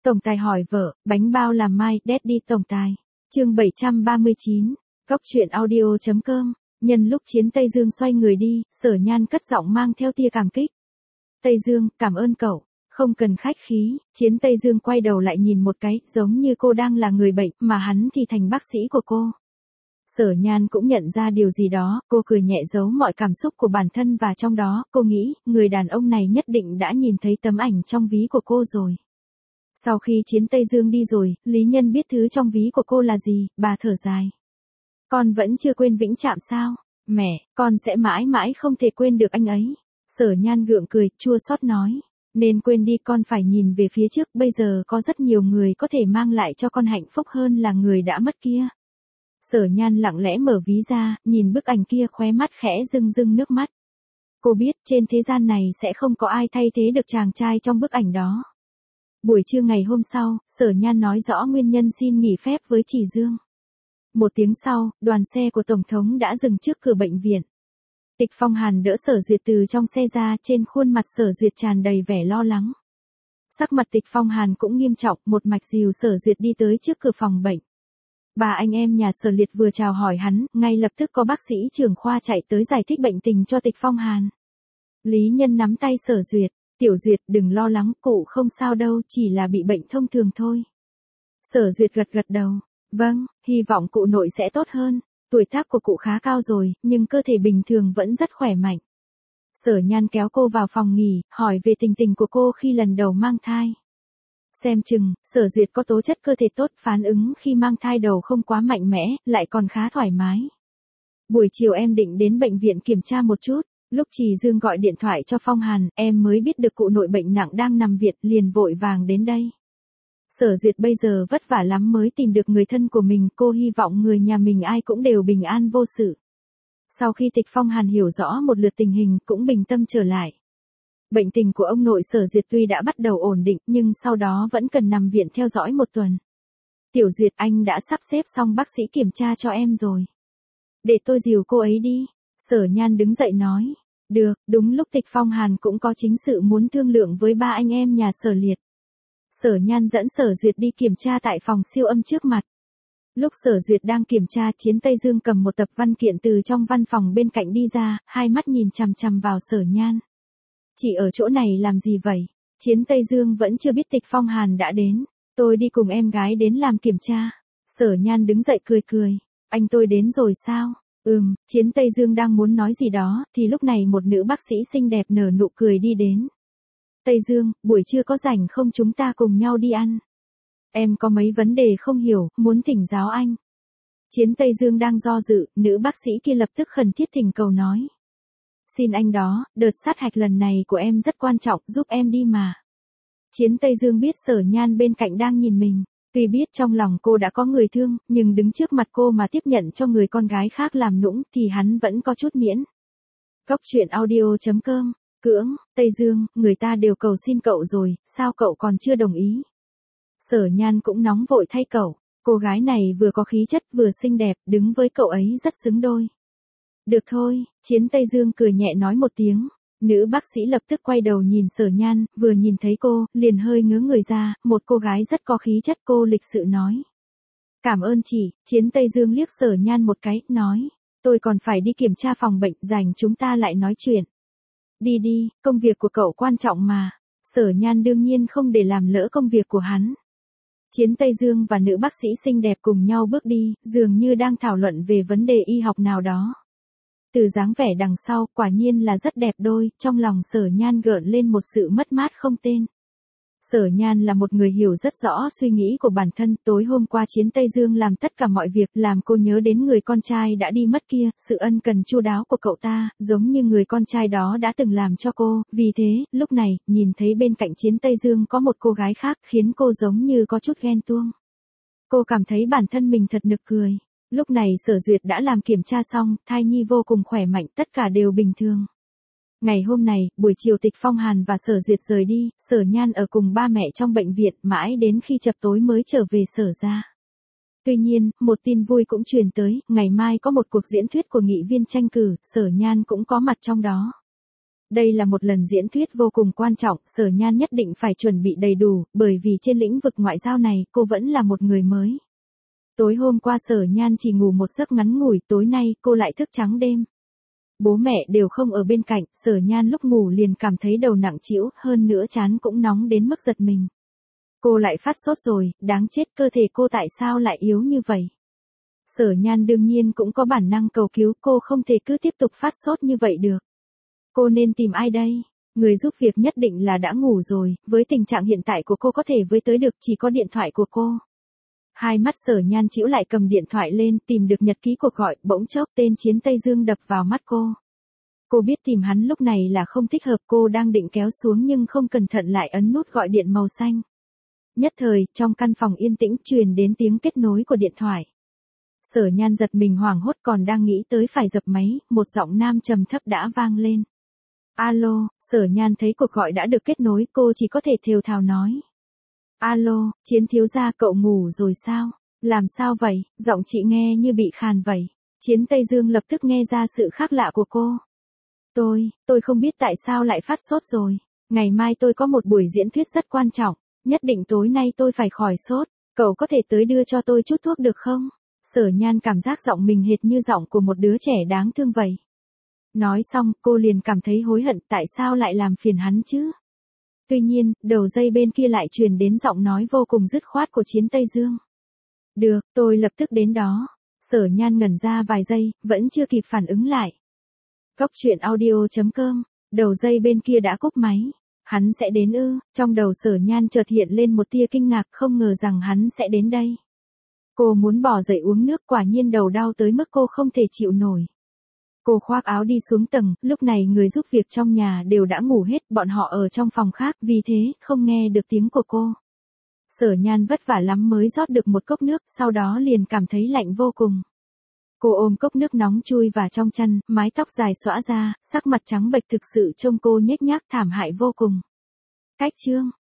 Tổng tài hỏi vợ, bánh bao làm mai, Daddy tổng tài. Chương 739, Góc truyện audio.com. Nhân lúc Chiến Tây Dương xoay người đi, Sở Nhan cất giọng mang theo tia cảm kích. Tây Dương, cảm ơn cậu. Không cần khách khí. Chiến Tây Dương quay đầu lại nhìn một cái, giống như cô đang là người bệnh, mà hắn thì thành bác sĩ của cô. Sở Nhan cũng nhận ra điều gì đó, cô cười nhẹ giấu mọi cảm xúc của bản thân và trong đó, cô nghĩ, người đàn ông này nhất định đã nhìn thấy tấm ảnh trong ví của cô rồi. Sau khi Chiến Tây Dương đi rồi, Lý Nhân biết thứ trong ví của cô là gì, bà thở dài. Con vẫn chưa quên Vĩnh Trạm sao? Mẹ, con sẽ mãi mãi không thể quên được anh ấy. Sở Nhan gượng cười, chua xót nói. Nên quên đi, con phải nhìn về phía trước, bây giờ có rất nhiều người có thể mang lại cho con hạnh phúc hơn là người đã mất kia. Sở Nhan lặng lẽ mở ví ra, nhìn bức ảnh kia, khóe mắt khẽ rưng rưng nước mắt. Cô biết trên thế gian này sẽ không có ai thay thế được chàng trai trong bức ảnh đó. Buổi trưa ngày hôm sau, Sở Nhan nói rõ nguyên nhân xin nghỉ phép với Chỉ Dương. Một tiếng sau, đoàn xe của Tổng thống đã dừng trước cửa bệnh viện. Tịch Phong Hàn đỡ Sở Duyệt từ trong xe ra, trên khuôn mặt Sở Duyệt tràn đầy vẻ lo lắng. Sắc mặt Tịch Phong Hàn cũng nghiêm trọng, một mạch dìu Sở Duyệt đi tới trước cửa phòng bệnh. Bà anh em nhà Sở Liệt vừa chào hỏi hắn, ngay lập tức có bác sĩ trưởng khoa chạy tới giải thích bệnh tình cho Tịch Phong Hàn. Lý Nhân nắm tay Sở Duyệt. Tiểu Duyệt, đừng lo lắng, cụ không sao đâu, chỉ là bị bệnh thông thường thôi. Sở Duyệt gật gật đầu. Vâng, hy vọng cụ nội sẽ tốt hơn. Tuổi tác của cụ khá cao rồi, nhưng cơ thể bình thường vẫn rất khỏe mạnh. Sở Nhan kéo cô vào phòng nghỉ, hỏi về tình tình của cô khi lần đầu mang thai. Xem chừng, Sở Duyệt có tố chất cơ thể tốt, phản ứng khi mang thai đầu không quá mạnh mẽ, lại còn khá thoải mái. Buổi chiều em định đến bệnh viện kiểm tra một chút. Lúc Trì Dương gọi điện thoại cho Phong Hàn, em mới biết được cụ nội bệnh nặng đang nằm viện, liền vội vàng đến đây. Sở Duyệt bây giờ vất vả lắm mới tìm được người thân của mình, cô hy vọng người nhà mình ai cũng đều bình an vô sự. Sau khi Tịch Phong Hàn hiểu rõ một lượt tình hình, cũng bình tâm trở lại. Bệnh tình của ông nội Sở Duyệt tuy đã bắt đầu ổn định, nhưng sau đó vẫn cần nằm viện theo dõi một tuần. Tiểu Duyệt, anh đã sắp xếp xong bác sĩ kiểm tra cho em rồi. Để tôi dìu cô ấy đi. Sở Nhan đứng dậy nói. Được, đúng lúc Tịch Phong Hàn cũng có chính sự muốn thương lượng với ba anh em nhà Sở Liệt. Sở Nhan dẫn Sở Duyệt đi kiểm tra tại phòng siêu âm trước mặt. Lúc Sở Duyệt đang kiểm tra, Chiến Tây Dương cầm một tập văn kiện từ trong văn phòng bên cạnh đi ra, hai mắt nhìn chằm chằm vào Sở Nhan. Chị ở chỗ này làm gì vậy? Chiến Tây Dương vẫn chưa biết Tịch Phong Hàn đã đến. Tôi đi cùng em gái đến làm kiểm tra. Sở Nhan đứng dậy cười cười. Anh tôi đến rồi sao? Chiến Tây Dương đang muốn nói gì đó, thì lúc này một nữ bác sĩ xinh đẹp nở nụ cười đi đến. Tây Dương, buổi trưa có rảnh không, chúng ta cùng nhau đi ăn? Em có mấy vấn đề không hiểu, muốn thỉnh giáo anh. Chiến Tây Dương đang do dự, nữ bác sĩ kia lập tức khẩn thiết thỉnh cầu nói. Xin anh đó, đợt sát hạch lần này của em rất quan trọng, giúp em đi mà. Chiến Tây Dương biết Sở Nhan bên cạnh đang nhìn mình. Tuy biết trong lòng cô đã có người thương, nhưng đứng trước mặt cô mà tiếp nhận cho người con gái khác làm nũng thì hắn vẫn có chút miễn. Góc truyện audio.com. Cưỡng, Tây Dương, người ta đều cầu xin cậu rồi, sao cậu còn chưa đồng ý? Sở Nhan cũng nóng vội thay cậu, cô gái này vừa có khí chất vừa xinh đẹp, đứng với cậu ấy rất xứng đôi. Được thôi, Chiến Tây Dương cười nhẹ nói một tiếng. Nữ bác sĩ lập tức quay đầu nhìn Sở Nhan, vừa nhìn thấy cô, liền hơi ngớ người ra, một cô gái rất có khí chất, cô lịch sự nói. Cảm ơn chị. Chiến Tây Dương liếc Sở Nhan một cái, nói. Tôi còn phải đi kiểm tra phòng bệnh, rảnh chúng ta lại nói chuyện. Đi đi, công việc của cậu quan trọng mà. Sở Nhan đương nhiên không để làm lỡ công việc của hắn. Chiến Tây Dương và nữ bác sĩ xinh đẹp cùng nhau bước đi, dường như đang thảo luận về vấn đề y học nào đó. Từ dáng vẻ đằng sau, quả nhiên là rất đẹp đôi, trong lòng Sở Nhan gợn lên một sự mất mát không tên. Sở Nhan là một người hiểu rất rõ suy nghĩ của bản thân, tối hôm qua Chiến Tây Dương làm tất cả mọi việc, làm cô nhớ đến người con trai đã đi mất kia, sự ân cần chu đáo của cậu ta, giống như người con trai đó đã từng làm cho cô, vì thế, lúc này, nhìn thấy bên cạnh Chiến Tây Dương có một cô gái khác, khiến cô giống như có chút ghen tuông. Cô cảm thấy bản thân mình thật nực cười. Lúc này Sở Duyệt đã làm kiểm tra xong, thai nhi vô cùng khỏe mạnh, tất cả đều bình thường. Ngày hôm này, buổi chiều Tịch Phong Hàn và Sở Duyệt rời đi, Sở Nhan ở cùng ba mẹ trong bệnh viện, mãi đến khi chập tối mới trở về Sở ra. Tuy nhiên, một tin vui cũng truyền tới, ngày mai có một cuộc diễn thuyết của nghị viên tranh cử, Sở Nhan cũng có mặt trong đó. Đây là một lần diễn thuyết vô cùng quan trọng, Sở Nhan nhất định phải chuẩn bị đầy đủ, bởi vì trên lĩnh vực ngoại giao này, cô vẫn là một người mới. Tối hôm qua Sở Nhan chỉ ngủ một giấc ngắn ngủi, tối nay cô lại thức trắng đêm. Bố mẹ đều không ở bên cạnh, Sở Nhan lúc ngủ liền cảm thấy đầu nặng trĩu, hơn nữa trán cũng nóng đến mức giật mình. Cô lại phát sốt rồi, đáng chết, cơ thể cô tại sao lại yếu như vậy? Sở Nhan đương nhiên cũng có bản năng cầu cứu, cô không thể cứ tiếp tục phát sốt như vậy được. Cô nên tìm ai đây? Người giúp việc nhất định là đã ngủ rồi, với tình trạng hiện tại của cô có thể với tới được chỉ có điện thoại của cô. Hai mắt Sở Nhan chĩu lại cầm điện thoại lên, tìm được nhật ký cuộc gọi, bỗng chốc tên Chiến Tây Dương đập vào mắt cô. Cô biết tìm hắn lúc này là không thích hợp, cô đang định kéo xuống nhưng không cẩn thận lại ấn nút gọi điện màu xanh. Nhất thời, trong căn phòng yên tĩnh truyền đến tiếng kết nối của điện thoại. Sở Nhan giật mình hoảng hốt, còn đang nghĩ tới phải dập máy, một giọng nam trầm thấp đã vang lên. Alo, Sở Nhan thấy cuộc gọi đã được kết nối, cô chỉ có thể thều thào nói. Alo, Chiến thiếu gia, cậu ngủ rồi sao? Làm sao vậy? Giọng chị nghe như bị khàn vậy. Chiến Tây Dương lập tức nghe ra sự khác lạ của cô. Tôi không biết tại sao lại phát sốt rồi. Ngày mai tôi có một buổi diễn thuyết rất quan trọng. Nhất định tối nay tôi phải khỏi sốt. Cậu có thể tới đưa cho tôi chút thuốc được không? Sở Nhan cảm giác giọng mình hệt như giọng của một đứa trẻ đáng thương vậy. Nói xong, cô liền cảm thấy hối hận, tại sao lại làm phiền hắn chứ? Tuy nhiên, đầu dây bên kia lại truyền đến giọng nói vô cùng dứt khoát của Chiến Tây Dương. Được, tôi lập tức đến đó. Sở Nhan ngẩn ra vài giây, vẫn chưa kịp phản ứng lại. Cốc truyện audio.com, đầu dây bên kia đã cúp máy. Hắn sẽ đến ư? Trong đầu Sở Nhan chợt hiện lên một tia kinh ngạc, không ngờ rằng hắn sẽ đến đây. Cô muốn bỏ dậy uống nước, quả nhiên đầu đau tới mức cô không thể chịu nổi. Cô khoác áo đi xuống tầng, lúc này người giúp việc trong nhà đều đã ngủ hết, bọn họ ở trong phòng khác, vì thế, không nghe được tiếng của cô. Sở Nhan vất vả lắm mới rót được một cốc nước, sau đó liền cảm thấy lạnh vô cùng. Cô ôm cốc nước nóng chui vào trong chăn, mái tóc dài xõa ra, sắc mặt trắng bệch thực sự trông cô nhếch nhác thảm hại vô cùng. Cách chương